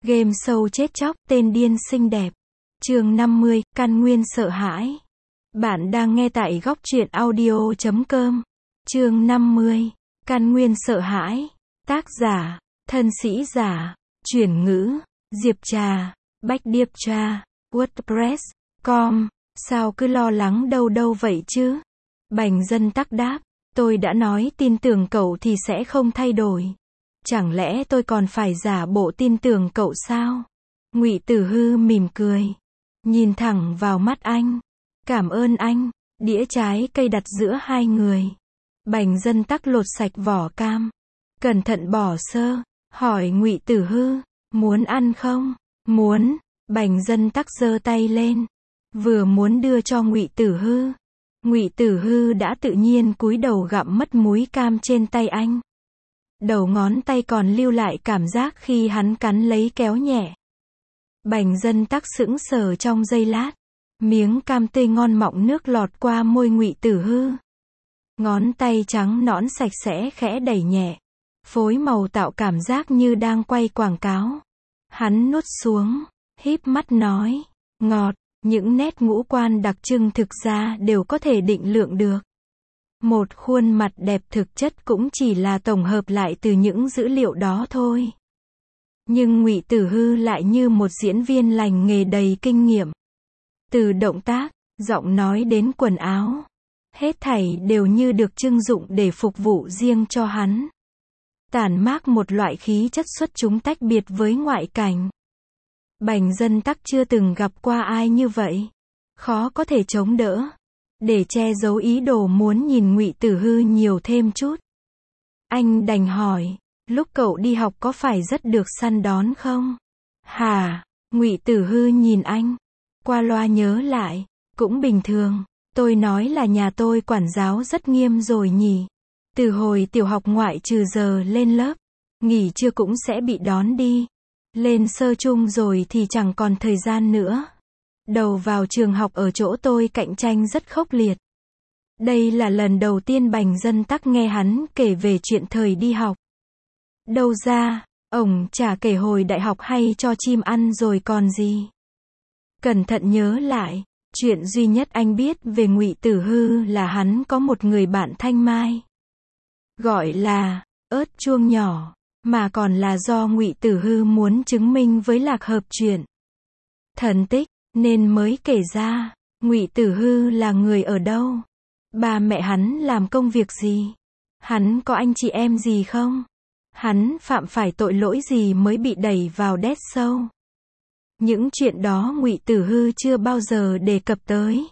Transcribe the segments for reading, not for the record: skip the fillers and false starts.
Game show chết chóc, tên điên xinh đẹp. Chương 50, căn nguyên sợ hãi. Bạn đang nghe tại góc truyện audio.com. Chương 50, căn nguyên sợ hãi. Tác giả, thân sĩ giả, chuyển ngữ, Diệp Trà, Bách Điệp Trà, WordPress.com. Sao cứ lo lắng đâu vậy chứ? Bành Dân Tắc đáp, tôi đã nói tin tưởng cậu thì sẽ không thay đổi. Chẳng lẽ tôi còn phải giả bộ tin tưởng cậu sao? Ngụy Tử Hư mỉm cười, nhìn thẳng vào mắt anh. Cảm ơn anh. Đĩa trái cây đặt giữa hai người. Bành Dân Tắc lột sạch vỏ cam, cẩn thận bỏ sơ, hỏi Ngụy Tử Hư, muốn ăn không? Muốn. Bành Dân Tắc giơ tay lên, vừa muốn đưa cho Ngụy Tử Hư. Ngụy Tử Hư đã tự nhiên cúi đầu gặm mất múi cam trên tay anh. Đầu ngón tay còn lưu lại cảm giác khi hắn cắn lấy kéo nhẹ. Bành Dân Tắc sững sờ trong giây lát. Miếng cam tươi ngon mọng nước lọt qua môi Ngụy Tử Hư. Ngón tay trắng nõn sạch sẽ khẽ đẩy nhẹ. Phối màu tạo cảm giác như đang quay quảng cáo. Hắn nuốt xuống, híp mắt nói, ngọt. Những nét ngũ quan đặc trưng thực ra đều có thể định lượng được. Một khuôn mặt đẹp thực chất cũng chỉ là tổng hợp lại từ những dữ liệu đó thôi. Nhưng Ngụy Tử Hư lại như một diễn viên lành nghề đầy kinh nghiệm. Từ động tác, giọng nói đến quần áo, hết thảy đều như được trưng dụng để phục vụ riêng cho hắn. Tản mác một loại khí chất xuất chúng tách biệt với ngoại cảnh. Bành Dân Tắc chưa từng gặp qua ai như vậy. Khó có thể chống đỡ. Để che giấu ý đồ muốn nhìn Ngụy Tử Hư nhiều thêm chút, anh đành hỏi, lúc cậu đi học có phải rất được săn đón không? Hả? Ngụy Tử Hư nhìn anh, qua loa nhớ lại, cũng bình thường. Tôi nói là nhà tôi quản giáo rất nghiêm rồi nhỉ. Từ hồi tiểu học ngoại trừ giờ lên lớp, nghỉ trưa cũng sẽ bị đón đi. Lên sơ chung rồi thì chẳng còn thời gian nữa. Đầu vào trường học ở chỗ tôi cạnh tranh rất khốc liệt. Đây là lần đầu tiên Bành Dân Tắc nghe hắn kể về chuyện thời đi học. Đâu ra, ổng chả kể hồi đại học hay cho chim ăn rồi còn gì. Cẩn thận nhớ lại, chuyện duy nhất anh biết về Ngụy Tử Hư là hắn có một người bạn thanh mai. Gọi là, ớt chuông nhỏ, mà còn là do Ngụy Tử Hư muốn chứng minh với Lạc Hợp chuyện thần tích, nên mới kể ra. Ngụy Tử Hư là người ở đâu? Ba mẹ hắn làm công việc gì? Hắn có anh chị em gì không? Hắn phạm phải tội lỗi gì mới bị đẩy vào death show? Những chuyện đó Ngụy Tử Hư chưa bao giờ đề cập tới.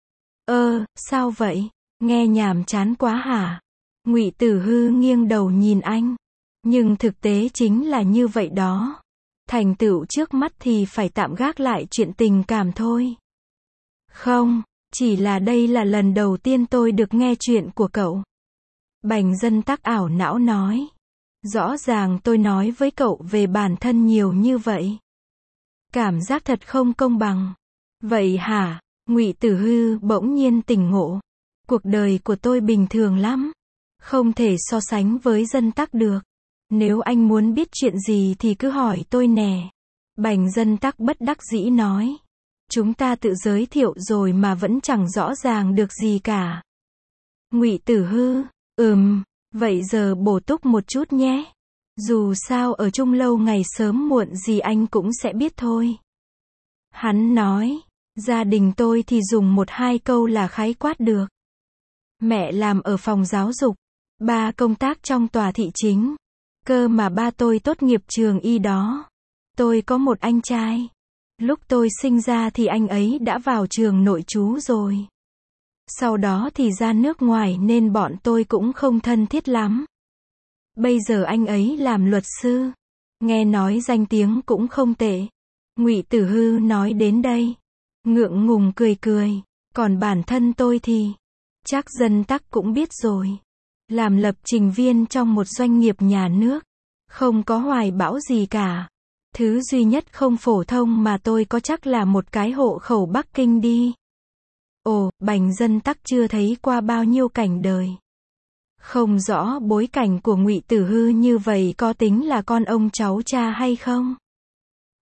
Sao vậy? Nghe nhàm chán quá hả? Ngụy Tử Hư nghiêng đầu nhìn anh. Nhưng thực tế chính là như vậy đó. Thành tựu trước mắt thì phải tạm gác lại chuyện tình cảm thôi. Không, chỉ là đây là lần đầu tiên tôi được nghe chuyện của cậu. Bành Dân Tắc ảo não nói. Rõ ràng tôi nói với cậu về bản thân nhiều như vậy. Cảm giác thật không công bằng. Vậy hả? Ngụy Tử Hư bỗng nhiên tỉnh ngộ. Cuộc đời của tôi bình thường lắm. Không thể so sánh với Dân Tắc được. Nếu anh muốn biết chuyện gì thì cứ hỏi tôi nè. Bành Dân Tắc bất đắc dĩ nói. Chúng ta tự giới thiệu rồi mà vẫn chẳng rõ ràng được gì cả. Ngụy Tử Hư, vậy giờ bổ túc một chút nhé. Dù sao ở chung lâu ngày sớm muộn gì anh cũng sẽ biết thôi. Hắn nói, gia đình tôi thì dùng 1-2 câu là khái quát được. Mẹ làm ở phòng giáo dục, ba công tác trong tòa thị chính. Cơ mà ba tôi tốt nghiệp trường y đó. Tôi có một anh trai. Lúc tôi sinh ra thì anh ấy đã vào trường nội trú rồi. Sau đó thì ra nước ngoài nên bọn tôi cũng không thân thiết lắm. Bây giờ anh ấy làm luật sư. Nghe nói danh tiếng cũng không tệ. Ngụy Tử Hư nói đến đây, ngượng ngùng cười. Còn bản thân tôi thì, chắc Dân Tắc cũng biết rồi. Làm lập trình viên trong một doanh nghiệp nhà nước. Không có hoài bão gì cả. Thứ duy nhất không phổ thông mà tôi có chắc là một cái hộ khẩu Bắc Kinh đi. Ồ, Bành Dân Tắc chưa thấy qua bao nhiêu cảnh đời. Không rõ bối cảnh của Ngụy Tử Hư như vậy có tính là con ông cháu cha hay không?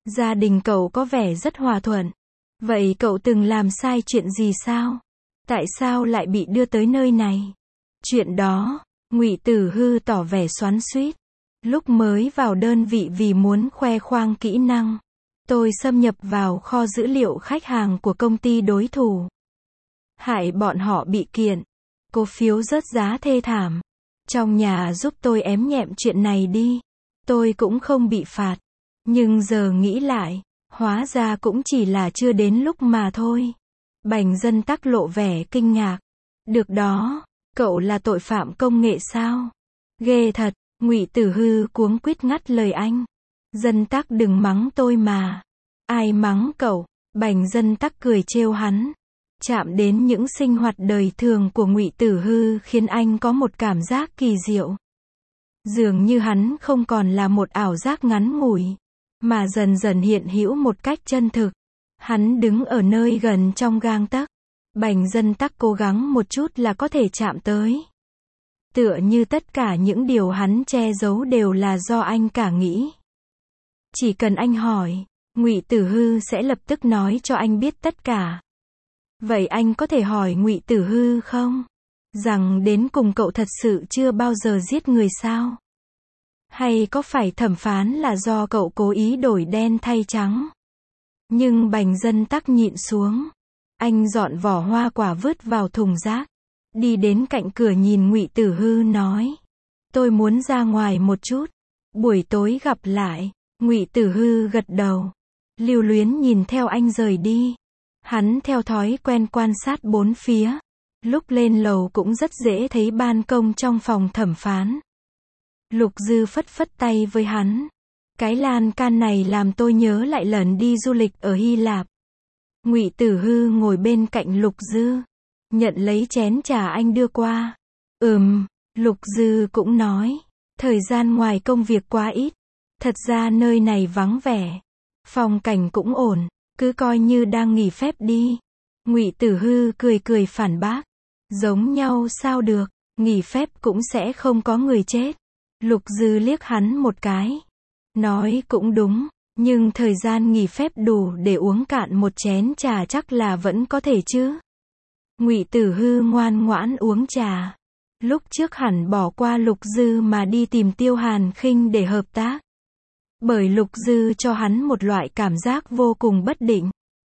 Gia đình cậu có vẻ rất hòa thuận. Vậy cậu từng làm sai chuyện gì sao? Tại sao lại bị đưa tới nơi này? Chuyện đó, Ngụy Tử Hư tỏ vẻ xoắn xuýt. Lúc mới vào đơn vị vì muốn khoe khoang kỹ năng, tôi xâm nhập vào kho dữ liệu khách hàng của công ty đối thủ. Hại bọn họ bị kiện. Cổ phiếu rớt giá thê thảm. Trong nhà giúp tôi ém nhẹm chuyện này đi. Tôi cũng không bị phạt. Nhưng giờ nghĩ lại, hóa ra cũng chỉ là chưa đến lúc mà thôi. Bành Dân Tắc lộ vẻ kinh ngạc. Được đó, cậu là tội phạm công nghệ sao? Ghê thật. Ngụy Tử Hư cuống quýt ngắt lời anh. Dân Tắc đừng mắng tôi mà. Ai mắng cậu? Bành Dân Tắc cười trêu hắn. Chạm đến những sinh hoạt đời thường của Ngụy Tử Hư khiến anh có một cảm giác kỳ diệu. Dường như hắn không còn là một ảo giác ngắn ngủi, mà dần dần hiện hữu một cách chân thực. Hắn đứng ở nơi gần trong gang tấc. Bành Dân Tắc cố gắng một chút là có thể chạm tới. Tựa như tất cả những điều hắn che giấu đều là do anh cả nghĩ. Chỉ cần anh hỏi, Ngụy Tử Hư sẽ lập tức nói cho anh biết tất cả. Vậy anh có thể hỏi Ngụy Tử Hư không? Rằng đến cùng cậu thật sự chưa bao giờ giết người sao? Hay có phải thẩm phán là do cậu cố ý đổi đen thay trắng? Nhưng Bành Dân Tắc nhịn xuống. Anh dọn vỏ hoa quả vứt vào thùng rác. Đi đến cạnh cửa nhìn Ngụy Tử Hư nói. Tôi muốn ra ngoài một chút. Buổi tối gặp lại. Ngụy Tử Hư gật đầu. Lưu luyến nhìn theo anh rời đi. Hắn theo thói quen quan sát bốn phía. Lúc lên lầu cũng rất dễ thấy ban công trong phòng thẩm phán. Lục Dư phất phất tay với hắn. Cái lan can này làm tôi nhớ lại lần đi du lịch ở Hy Lạp. Ngụy Tử Hư ngồi bên cạnh Lục Dư. Nhận lấy chén trà anh đưa qua. Lục Dư cũng nói. Thời gian ngoài công việc quá ít. Thật ra nơi này vắng vẻ. Phong cảnh cũng ổn. Cứ coi như đang nghỉ phép đi. Ngụy Tử Hư cười cười phản bác. Giống nhau sao được. Nghỉ phép cũng sẽ không có người chết. Lục Dư liếc hắn một cái. Nói cũng đúng. Nhưng thời gian nghỉ phép đủ để uống cạn một chén trà chắc là vẫn có thể chứ. Ngụy Tử Hư ngoan ngoãn uống trà. Lúc trước hẳn bỏ qua Lục Dư mà đi tìm Tiêu Hàn Khinh để hợp tác. Bởi Lục Dư cho hắn một loại cảm giác vô cùng bất định.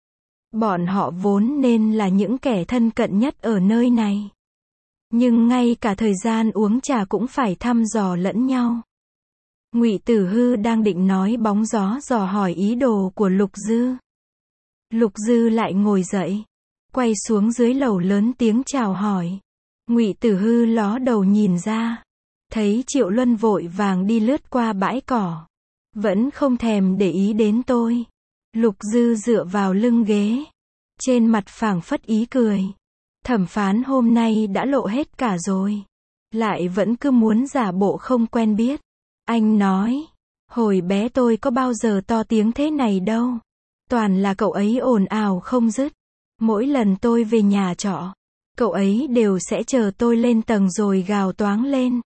Bọn họ vốn nên là những kẻ thân cận nhất ở nơi này. Nhưng ngay cả thời gian uống trà cũng phải thăm dò lẫn nhau. Ngụy Tử Hư đang định nói bóng gió dò hỏi ý đồ của Lục Dư. Lục Dư lại ngồi dậy, quay xuống dưới lầu lớn tiếng chào hỏi. Ngụy Tử Hư ló đầu nhìn ra, thấy Triệu Luân vội vàng đi lướt qua bãi cỏ, vẫn không thèm để ý đến tôi. Lục Dư dựa vào lưng ghế, trên mặt phảng phất ý cười. Thẩm phán hôm nay đã lộ hết cả rồi, lại vẫn cứ muốn giả bộ không quen biết. Anh nói, hồi bé tôi có bao giờ to tiếng thế này đâu. Toàn là cậu ấy ồn ào không dứt. Mỗi lần tôi về nhà trọ, cậu ấy đều sẽ chờ tôi lên tầng rồi gào toáng lên.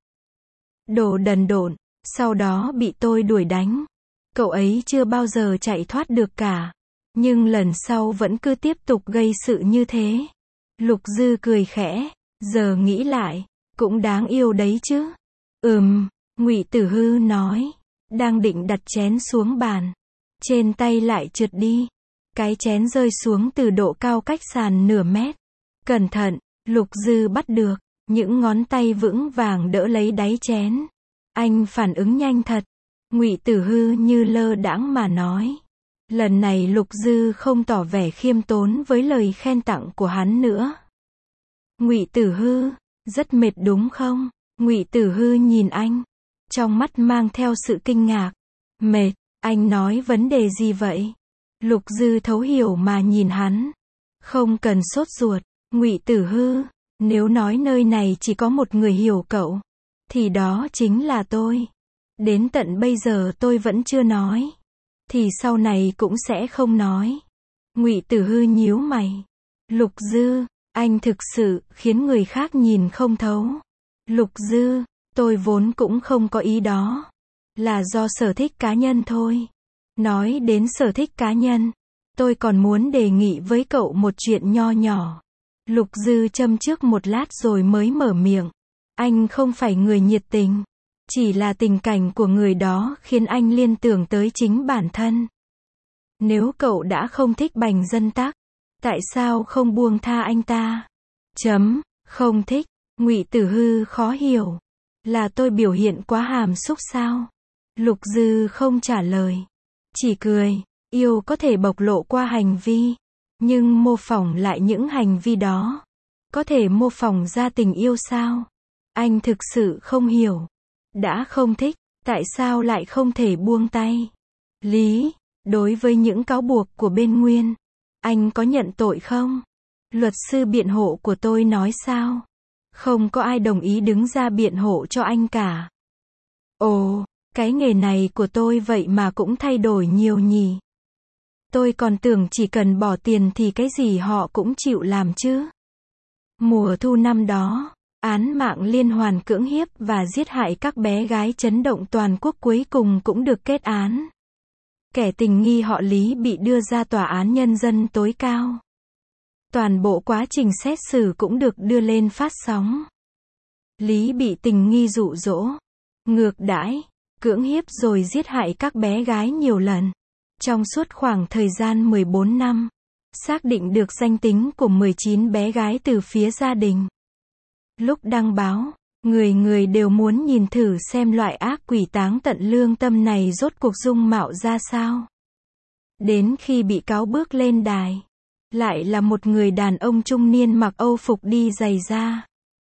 Đồ đần độn, sau đó bị tôi đuổi đánh. Cậu ấy chưa bao giờ chạy thoát được cả. Nhưng lần sau vẫn cứ tiếp tục gây sự như thế. Lục Dư cười khẽ, giờ nghĩ lại, cũng đáng yêu đấy chứ. Ngụy Tử Hư nói, đang định đặt chén xuống bàn. Trên tay lại trượt đi. Cái chén rơi xuống từ độ cao cách sàn nửa mét. Cẩn thận, Lục Dư bắt được, những ngón tay vững vàng đỡ lấy đáy chén. Anh phản ứng nhanh thật. Ngụy Tử Hư như lơ đãng mà nói. Lần này Lục Dư không tỏ vẻ khiêm tốn với lời khen tặng của hắn nữa. Ngụy Tử Hư, rất mệt đúng không? Ngụy Tử Hư nhìn anh, trong mắt mang theo sự kinh ngạc. Mệt, anh nói vấn đề gì vậy? Lục Dư thấu hiểu mà nhìn hắn. Không cần sốt ruột, Ngụy Tử Hư, nếu nói nơi này chỉ có một người hiểu cậu, thì đó chính là tôi. Đến tận bây giờ tôi vẫn chưa nói, thì sau này cũng sẽ không nói. Ngụy Tử Hư nhíu mày. Lục Dư, anh thực sự khiến người khác nhìn không thấu. Lục Dư, tôi vốn cũng không có ý đó. Là do sở thích cá nhân thôi. Nói đến sở thích cá nhân, tôi còn muốn đề nghị với cậu một chuyện nho nhỏ. Lục Dư châm trước một lát rồi mới mở miệng. Anh không phải người nhiệt tình. Chỉ là tình cảnh của người đó khiến anh liên tưởng tới chính bản thân. Nếu cậu đã không thích Bành Dân Tắc, tại sao không buông tha anh ta? Không thích. Ngụy Tử Hư khó hiểu. Là tôi biểu hiện quá hàm xúc sao? Lục Dư không trả lời. Chỉ cười. Yêu có thể bộc lộ qua hành vi. Nhưng mô phỏng lại những hành vi đó. Có thể mô phỏng ra tình yêu sao? Anh thực sự không hiểu. Đã không thích, tại sao lại không thể buông tay? Lý, đối với những cáo buộc của bên Nguyên, anh có nhận tội không? Luật sư biện hộ của tôi nói sao? Không có ai đồng ý đứng ra biện hộ cho anh cả. Ồ, cái nghề này của tôi vậy mà cũng thay đổi nhiều nhỉ? Tôi còn tưởng chỉ cần bỏ tiền thì cái gì họ cũng chịu làm chứ. Mùa thu năm đó, án mạng liên hoàn cưỡng hiếp và giết hại các bé gái chấn động toàn quốc cuối cùng cũng được kết án. Kẻ tình nghi họ Lý bị đưa ra tòa án nhân dân tối cao. Toàn bộ quá trình xét xử cũng được đưa lên phát sóng. Lý bị tình nghi dụ dỗ, ngược đãi, cưỡng hiếp rồi giết hại các bé gái nhiều lần. Trong suốt khoảng thời gian 14 năm, xác định được danh tính của 19 bé gái từ phía gia đình. Lúc đăng báo, người người đều muốn nhìn thử xem loại ác quỷ táng tận lương tâm này rốt cuộc dung mạo ra sao. Đến khi bị cáo bước lên đài, lại là một người đàn ông trung niên mặc âu phục đi giày da.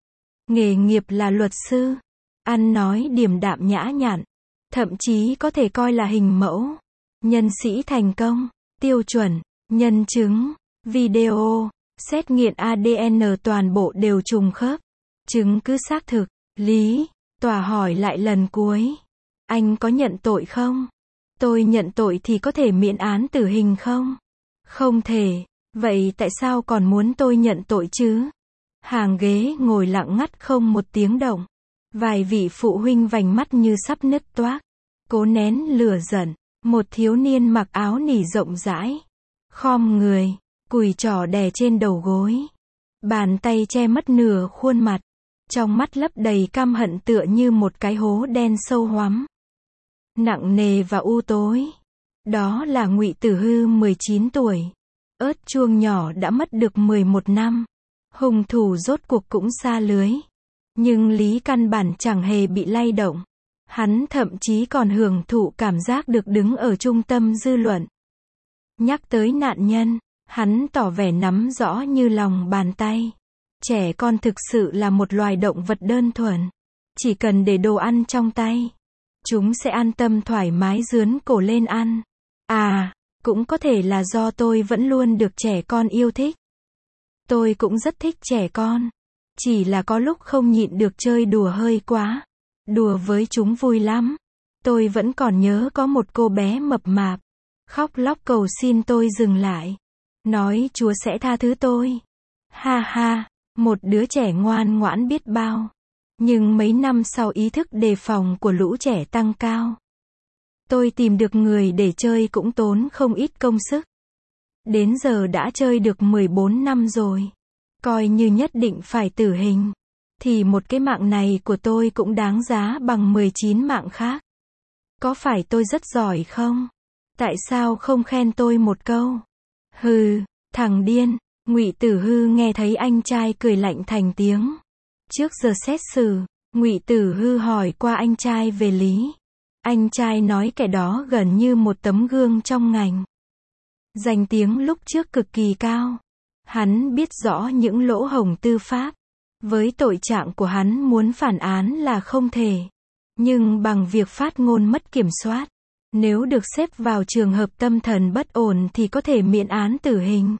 Nghề nghiệp là luật sư, ăn nói điềm đạm nhã nhặn, thậm chí có thể coi là hình mẫu. Nhân sĩ thành công, tiêu chuẩn, nhân chứng, video, xét nghiệm ADN toàn bộ đều trùng khớp. Chứng cứ xác thực. Lý, tòa hỏi lại lần cuối. Anh có nhận tội không? Tôi nhận tội thì có thể miễn án tử hình không? Không thể. Vậy tại sao còn muốn tôi nhận tội chứ? Hàng ghế ngồi lặng ngắt không một tiếng động. Vài vị phụ huynh vành mắt như sắp nứt toác. Cố nén lửa giận. Một thiếu niên mặc áo nỉ rộng rãi. Khom người, cùi trỏ đè trên đầu gối. Bàn tay che mất nửa khuôn mặt. Trong mắt lấp đầy căm hận tựa như một cái hố đen sâu hoắm. Nặng nề và u tối. Đó là Ngụy Tử Hư 19 tuổi. Ớt chuông nhỏ đã mất được 11 năm. Hung thủ rốt cuộc cũng xa lưới. Nhưng Lý căn bản chẳng hề bị lay động. Hắn thậm chí còn hưởng thụ cảm giác được đứng ở trung tâm dư luận. Nhắc tới nạn nhân, hắn tỏ vẻ nắm rõ như lòng bàn tay. Trẻ con thực sự là một loài động vật đơn thuần. Chỉ cần để đồ ăn trong tay, chúng sẽ an tâm thoải mái rướn cổ lên ăn. À, cũng có thể là do tôi vẫn luôn được trẻ con yêu thích. Tôi cũng rất thích trẻ con. Chỉ là có lúc không nhịn được chơi đùa hơi quá. Đùa với chúng vui lắm. Tôi vẫn còn nhớ có một cô bé mập mạp. Khóc lóc cầu xin tôi dừng lại. Nói Chúa sẽ tha thứ tôi. Ha ha. Một đứa trẻ ngoan ngoãn biết bao. Nhưng mấy năm sau ý thức đề phòng của lũ trẻ tăng cao. Tôi tìm được người để chơi cũng tốn không ít công sức. Đến giờ đã chơi được 14 năm rồi. Coi như nhất định phải tử hình. Thì một cái mạng này của tôi cũng đáng giá bằng 19 mạng khác. Có phải tôi rất giỏi không? Tại sao không khen tôi một câu? Hừ, thằng điên. Ngụy Tử Hư nghe thấy anh trai cười lạnh thành tiếng. Trước giờ xét xử, Ngụy Tử Hư hỏi qua anh trai về Lý. Anh trai nói kẻ đó gần như một tấm gương trong ngành. Danh tiếng lúc trước cực kỳ cao. Hắn biết rõ những lỗ hổng tư pháp. Với tội trạng của hắn muốn phản án là không thể. Nhưng bằng việc phát ngôn mất kiểm soát, nếu được xếp vào trường hợp tâm thần bất ổn thì có thể miễn án tử hình.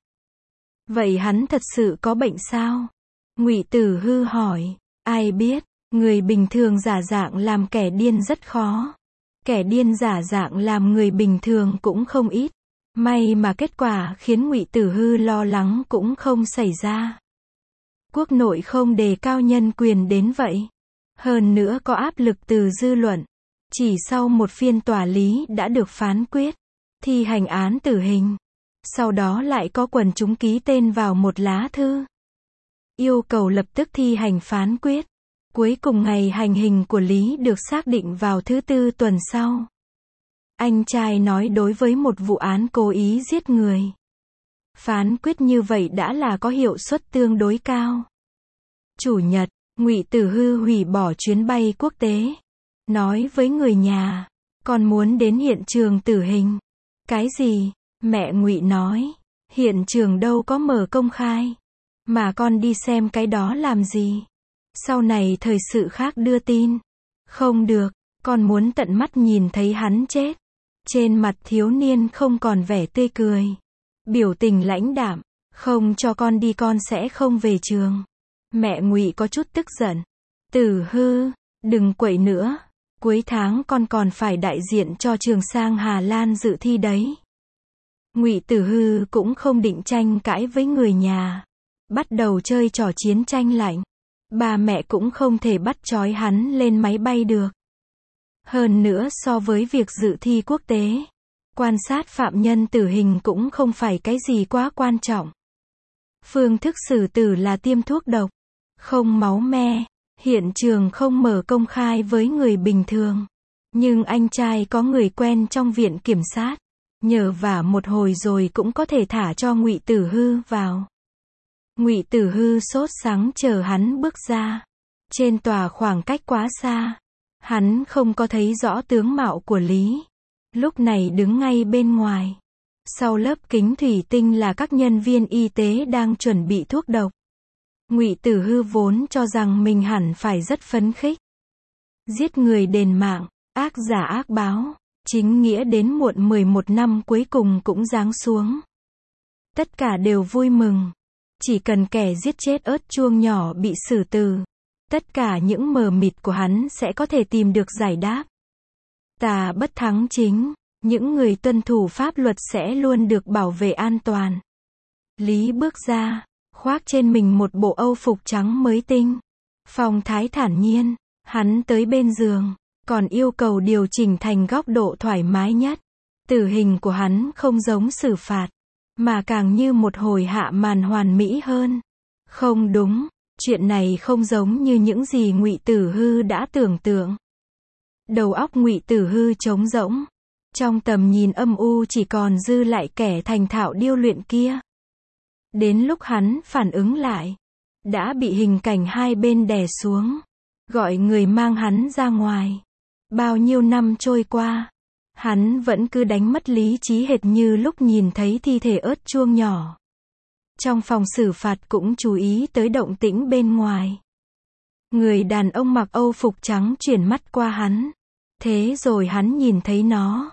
Vậy hắn thật sự có bệnh sao? Ngụy Tử Hư hỏi. Ai biết, người bình thường giả dạng làm kẻ điên rất khó. Kẻ điên giả dạng làm người bình thường cũng không ít. May mà kết quả khiến Ngụy Tử Hư lo lắng cũng không xảy ra. Quốc nội không đề cao nhân quyền đến vậy. Hơn nữa có áp lực từ dư luận. Chỉ sau một phiên tòa Lý đã được phán quyết. thi hành án tử hình. Sau đó lại có quần chúng ký tên vào một lá thư, yêu cầu lập tức thi hành phán quyết. Cuối cùng ngày hành hình của Lý được xác định vào thứ Tư tuần sau. Anh trai nói đối với một vụ án cố ý giết người, phán quyết như vậy đã là có hiệu suất tương đối cao. Chủ nhật, Ngụy Tử Hư hủy bỏ chuyến bay quốc tế, nói với người nhà, con muốn đến hiện trường tử hình. Cái gì? Mẹ Ngụy nói, hiện trường đâu có mở công khai, mà con đi xem cái đó làm gì? Sau này thời sự khác đưa tin. Không được, con muốn tận mắt nhìn thấy hắn chết. Trên mặt thiếu niên không còn vẻ tươi cười, biểu tình lãnh đạm. Không cho con đi con sẽ không về trường. Mẹ Ngụy có chút tức giận. Tử Hư, đừng quậy nữa. Cuối tháng con còn phải đại diện cho trường sang Hà Lan dự thi đấy. Ngụy Tử Hư cũng không định tranh cãi với người nhà, bắt đầu chơi trò chiến tranh lạnh. Ba mẹ cũng không thể bắt trói hắn lên máy bay được. Hơn nữa so với việc dự thi quốc tế, quan sát phạm nhân tử hình cũng không phải cái gì quá quan trọng. Phương thức xử tử là tiêm thuốc độc, không máu me, hiện trường không mở công khai với người bình thường. Nhưng anh trai có người quen trong viện kiểm sát, nhờ vả một hồi rồi cũng có thể thả cho Ngụy Tử Hư vào. Ngụy Tử Hư sốt sắng chờ hắn bước ra. Trên tòa khoảng cách quá xa, hắn không có thấy rõ tướng mạo của Lý. Lúc này đứng ngay bên ngoài. Sau lớp kính thủy tinh là các nhân viên y tế đang chuẩn bị thuốc độc. Ngụy Tử Hư vốn cho rằng mình hẳn phải rất phấn khích. Giết người đền mạng, ác giả ác báo, chính nghĩa đến muộn 11 năm cuối cùng cũng giáng xuống. Tất cả đều vui mừng. Chỉ cần kẻ giết chết ớt chuông nhỏ bị xử tử, tất cả những mờ mịt của hắn sẽ có thể tìm được giải đáp. Tà bất thắng chính, những người tuân thủ pháp luật sẽ luôn được bảo vệ an toàn. Lý bước ra, khoác trên mình một bộ âu phục trắng mới tinh. Phong thái thản nhiên, hắn tới bên giường, còn yêu cầu điều chỉnh thành góc độ thoải mái nhất. Tử hình của hắn không giống xử phạt, mà càng như một hồi hạ màn hoàn mỹ hơn. Không đúng, chuyện này không giống như những gì Ngụy Tử Hư đã tưởng tượng. Đầu óc Ngụy Tử Hư trống rỗng, trong tầm nhìn âm u chỉ còn dư lại kẻ thành thạo điêu luyện kia. Đến lúc hắn phản ứng lại, đã bị hình cảnh hai bên đè xuống, gọi người mang hắn ra ngoài. Bao nhiêu năm trôi qua, hắn vẫn cứ đánh mất lý trí hệt như lúc nhìn thấy thi thể ớt chuông nhỏ. Trong phòng xử phạt cũng chú ý tới động tĩnh bên ngoài. Người đàn ông mặc âu phục trắng chuyển mắt qua hắn. Thế rồi hắn nhìn thấy nó.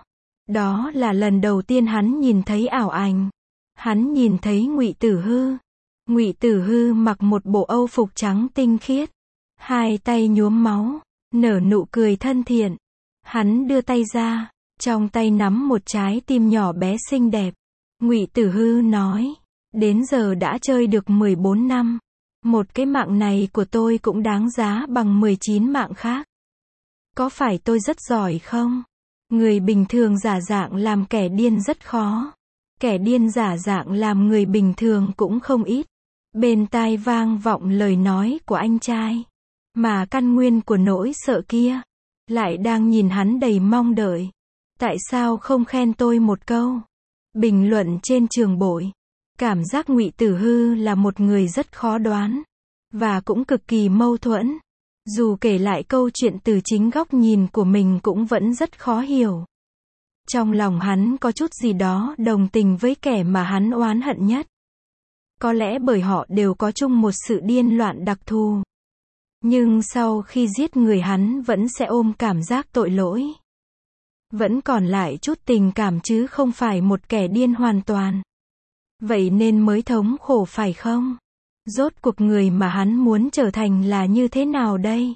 Đó là lần đầu tiên hắn nhìn thấy ảo ảnh. Hắn nhìn thấy Ngụy Tử Hư. Ngụy Tử Hư mặc một bộ âu phục trắng tinh khiết, hai tay nhuốm máu, nở nụ cười thân thiện. Hắn đưa tay ra, trong tay nắm một trái tim nhỏ bé xinh đẹp. Ngụy Tử Hư nói, đến giờ đã chơi được 14 năm. Một cái mạng này của tôi cũng đáng giá bằng 19 mạng khác. Có phải tôi rất giỏi không? Người bình thường giả dạng làm kẻ điên rất khó. Kẻ điên giả dạng làm người bình thường cũng không ít. Bên tai vang vọng lời nói của anh trai. Mà căn nguyên của nỗi sợ kia lại đang nhìn hắn đầy mong đợi. Tại sao không khen tôi một câu? Bình luận trên trường bội. Cảm giác Ngụy Tử Hư là một người rất khó đoán. Và cũng cực kỳ mâu thuẫn. Dù kể lại câu chuyện từ chính góc nhìn của mình cũng vẫn rất khó hiểu. Trong lòng hắn có chút gì đó đồng tình với kẻ mà hắn oán hận nhất. Có lẽ bởi họ đều có chung một sự điên loạn đặc thù. Nhưng sau khi giết người hắn vẫn sẽ ôm cảm giác tội lỗi. Vẫn còn lại chút tình cảm chứ không phải một kẻ điên hoàn toàn. Vậy nên mới thống khổ phải không? Rốt cuộc người mà hắn muốn trở thành là như thế nào đây?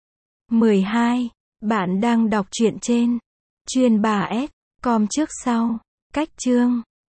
12. Bạn đang đọc truyện trên Chuyên bà S.com trước sau. Cách chương